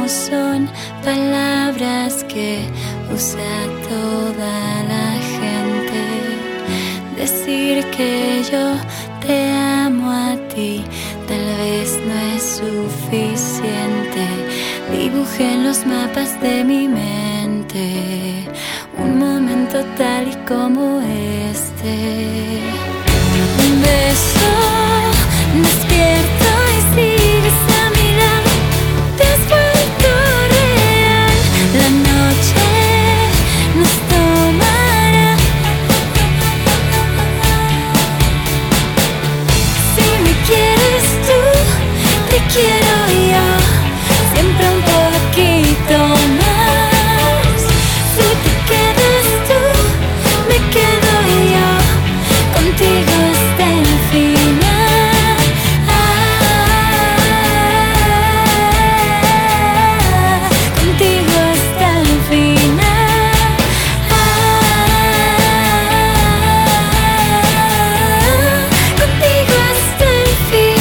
son palabras que usa toda la gente. Decir que yo te amo a ti tal vez no es suficiente. Dibujé en los mapas de mi mente un momento tal y como este. Un beso, despierto y sigues a mi lado. Te has vuelto real. La noche nos tomará. Si me quieres tú, te quiero yo. Siempre un poquito más. Si te quedas tú, me quedo yo. Contigo hasta el final. Contigo hasta el final. Contigo hasta el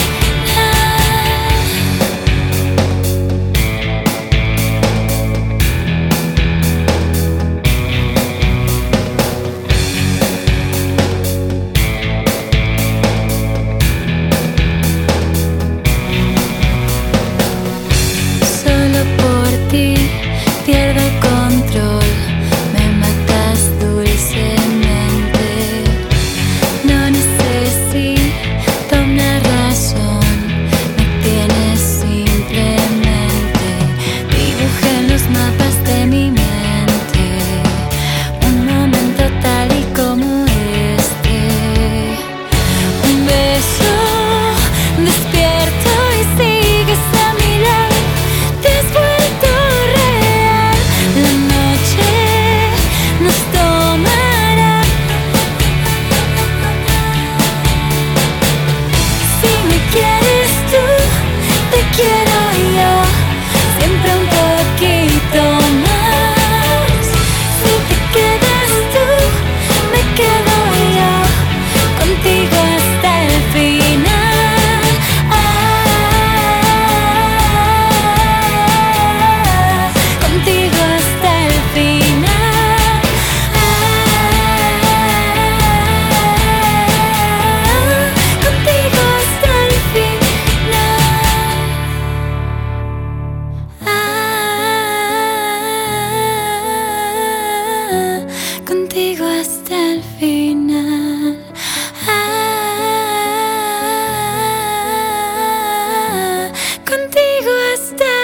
Solo por ti pierdo el control, me matas dulcemente. No necesito una razón, me tienes simplemente. Dibujé en los mapas de mi mente un momento tal y como este. Un beso, despierto y sigues a mi lado. Te has vuelto real. La noche nos tomará. Si me quieres tú, te quiero yo. Siempre un poquito más. Si te quedas tú, me quedo yo. Contigo hasta el final. Contigo hasta el final. Contigo hasta el final. Contigo hasta el final. Contigo hasta